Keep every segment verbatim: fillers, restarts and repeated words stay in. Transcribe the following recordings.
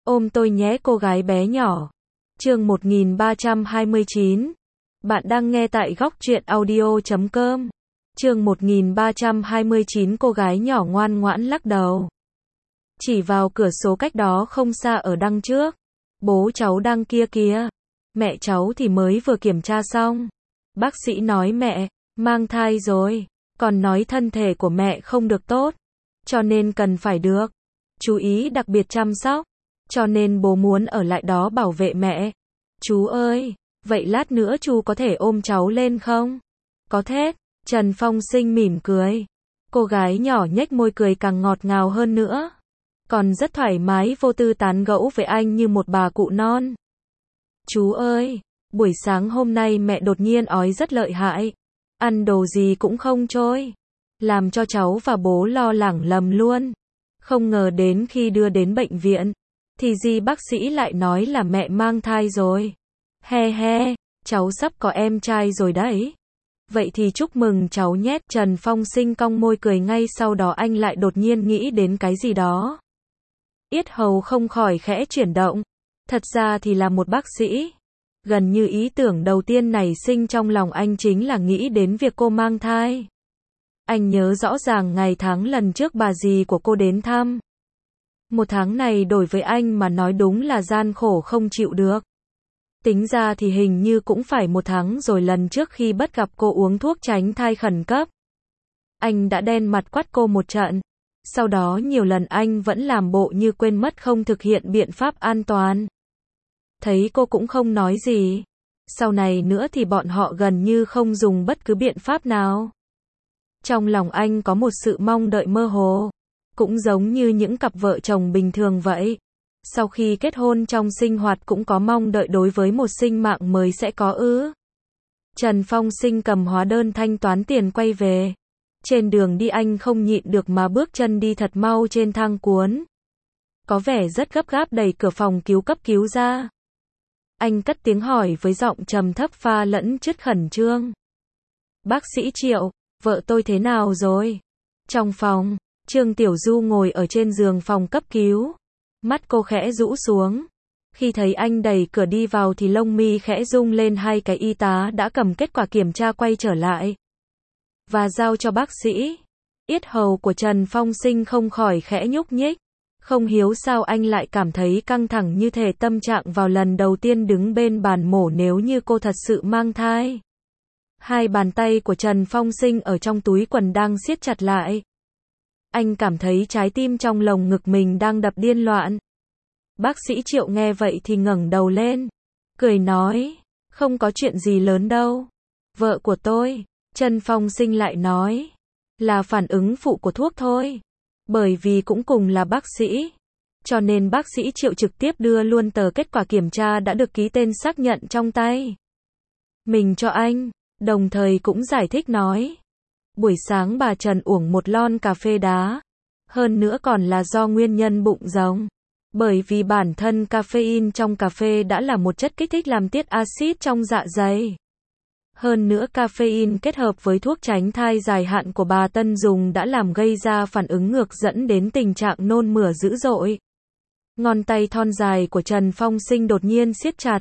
Ôm tôi nhé cô gái bé nhỏ. Chương một nghìn ba trăm hai mươi chín. Bạn đang nghe tại góc truyện audio chấm com. Chương một nghìn ba trăm hai mươi chín cô gái nhỏ ngoan ngoãn lắc đầu. Chỉ vào cửa sổ cách đó không xa ở đằng trước. Bố cháu đang kia kìa. Mẹ cháu thì mới vừa kiểm tra xong. Bác sĩ nói mẹ mang thai rồi, còn nói thân thể của mẹ không được tốt, cho nên cần phải được chú ý đặc biệt chăm sóc, cho nên bố muốn ở lại đó bảo vệ mẹ. Chú ơi, vậy lát nữa chú có thể ôm cháu lên không? Có thế. Trần Phong Sinh mỉm cười. Cô gái nhỏ nhếch môi cười càng ngọt ngào hơn nữa. Còn rất thoải mái vô tư tán gẫu với anh như một bà cụ non. Chú ơi, buổi sáng hôm nay mẹ đột nhiên ói rất lợi hại. Ăn đồ gì cũng không trôi. Làm cho cháu và bố lo lắng lầm luôn. Không ngờ đến khi đưa đến bệnh viện, thì gì bác sĩ lại nói là mẹ mang thai rồi. He he, cháu sắp có em trai rồi đấy. Vậy thì chúc mừng cháu nhé. Trần Phong Sinh cong môi cười ngay sau đó anh lại đột nhiên nghĩ đến cái gì đó. Yết hầu không khỏi khẽ chuyển động. Thật ra thì là một bác sĩ. Gần như ý tưởng đầu tiên nảy sinh trong lòng anh chính là nghĩ đến việc cô mang thai. Anh nhớ rõ ràng ngày tháng lần trước bà dì của cô đến thăm. Một tháng này đối với anh mà nói đúng là gian khổ không chịu được. Tính ra thì hình như cũng phải một tháng rồi lần trước khi bắt gặp cô uống thuốc tránh thai khẩn cấp. Anh đã đen mặt quát cô một trận. Sau đó nhiều lần anh vẫn làm bộ như quên mất không thực hiện biện pháp an toàn. Thấy cô cũng không nói gì. Sau này nữa thì bọn họ gần như không dùng bất cứ biện pháp nào. Trong lòng anh có một sự mong đợi mơ hồ. Cũng giống như những cặp vợ chồng bình thường vậy. Sau khi kết hôn trong sinh hoạt cũng có mong đợi đối với một sinh mạng mới sẽ có ư. Trần Phong Sinh cầm hóa đơn thanh toán tiền quay về. Trên đường đi anh không nhịn được mà bước chân đi thật mau trên thang cuốn. Có vẻ rất gấp gáp đẩy cửa phòng cứu cấp cứu ra. Anh cất tiếng hỏi với giọng trầm thấp pha lẫn chút khẩn trương. Bác sĩ Triệu, vợ tôi thế nào rồi? Trong phòng, Trương Tiểu Du ngồi ở trên giường phòng cấp cứu. Mắt cô khẽ rũ xuống. Khi thấy anh đẩy cửa đi vào thì lông mi khẽ rung lên. Hai cái y tá đã cầm kết quả kiểm tra quay trở lại và giao cho bác sĩ. Yết hầu của Trần Phong Sinh không khỏi khẽ nhúc nhích. Không hiểu sao anh lại cảm thấy căng thẳng như thể tâm trạng vào lần đầu tiên đứng bên bàn mổ nếu như cô thật sự mang thai. Hai bàn tay của Trần Phong Sinh ở trong túi quần đang siết chặt lại. Anh cảm thấy trái tim trong lồng ngực mình đang đập điên loạn. Bác sĩ Triệu nghe vậy thì ngẩng đầu lên, cười nói, không có chuyện gì lớn đâu. Vợ của tôi, Trần Phong Sinh lại nói, là phản ứng phụ của thuốc thôi. Bởi vì cũng cùng là bác sĩ, cho nên bác sĩ Triệu trực tiếp đưa luôn tờ kết quả kiểm tra đã được ký tên xác nhận trong tay mình cho anh, đồng thời cũng giải thích nói. Buổi sáng bà Trần uống một lon cà phê đá, hơn nữa còn là do nguyên nhân bụng rỗng. Bởi vì bản thân caffeine trong cà phê đã là một chất kích thích làm tiết axit trong dạ dày. Hơn nữa caffeine kết hợp với thuốc tránh thai dài hạn của bà Tân dùng đã làm gây ra phản ứng ngược dẫn đến tình trạng nôn mửa dữ dội. Ngón tay thon dài của Trần Phong Sinh đột nhiên siết chặt.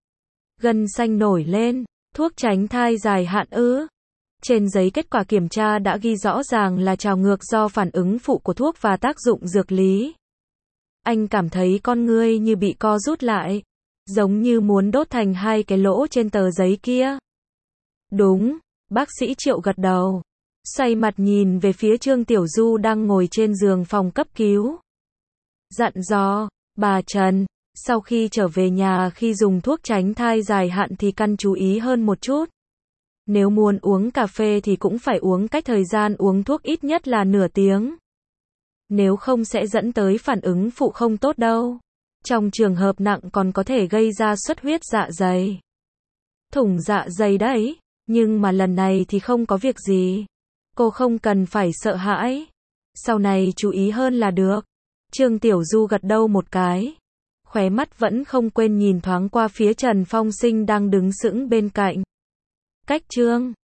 Gân xanh nổi lên, thuốc tránh thai dài hạn ư? Trên giấy kết quả kiểm tra đã ghi rõ ràng là trào ngược do phản ứng phụ của thuốc và tác dụng dược lý. Anh cảm thấy con ngươi như bị co rút lại, giống như muốn đốt thành hai cái lỗ trên tờ giấy kia. Đúng, bác sĩ Triệu gật đầu, xoay mặt nhìn về phía Trương Tiểu Du đang ngồi trên giường phòng cấp cứu. Dặn dò, bà Trần, sau khi trở về nhà khi dùng thuốc tránh thai dài hạn thì căn chú ý hơn một chút. Nếu muốn uống cà phê thì cũng phải uống cách thời gian uống thuốc ít nhất là nửa tiếng. Nếu không sẽ dẫn tới phản ứng phụ không tốt đâu. Trong trường hợp nặng còn có thể gây ra xuất huyết dạ dày. Thủng dạ dày đấy. Nhưng mà lần này thì không có việc gì. Cô không cần phải sợ hãi. Sau này chú ý hơn là được. Trương Tiểu Du gật đầu một cái. Khóe mắt vẫn không quên nhìn thoáng qua phía Trần Phong Sinh đang đứng sững bên cạnh. Cách Trương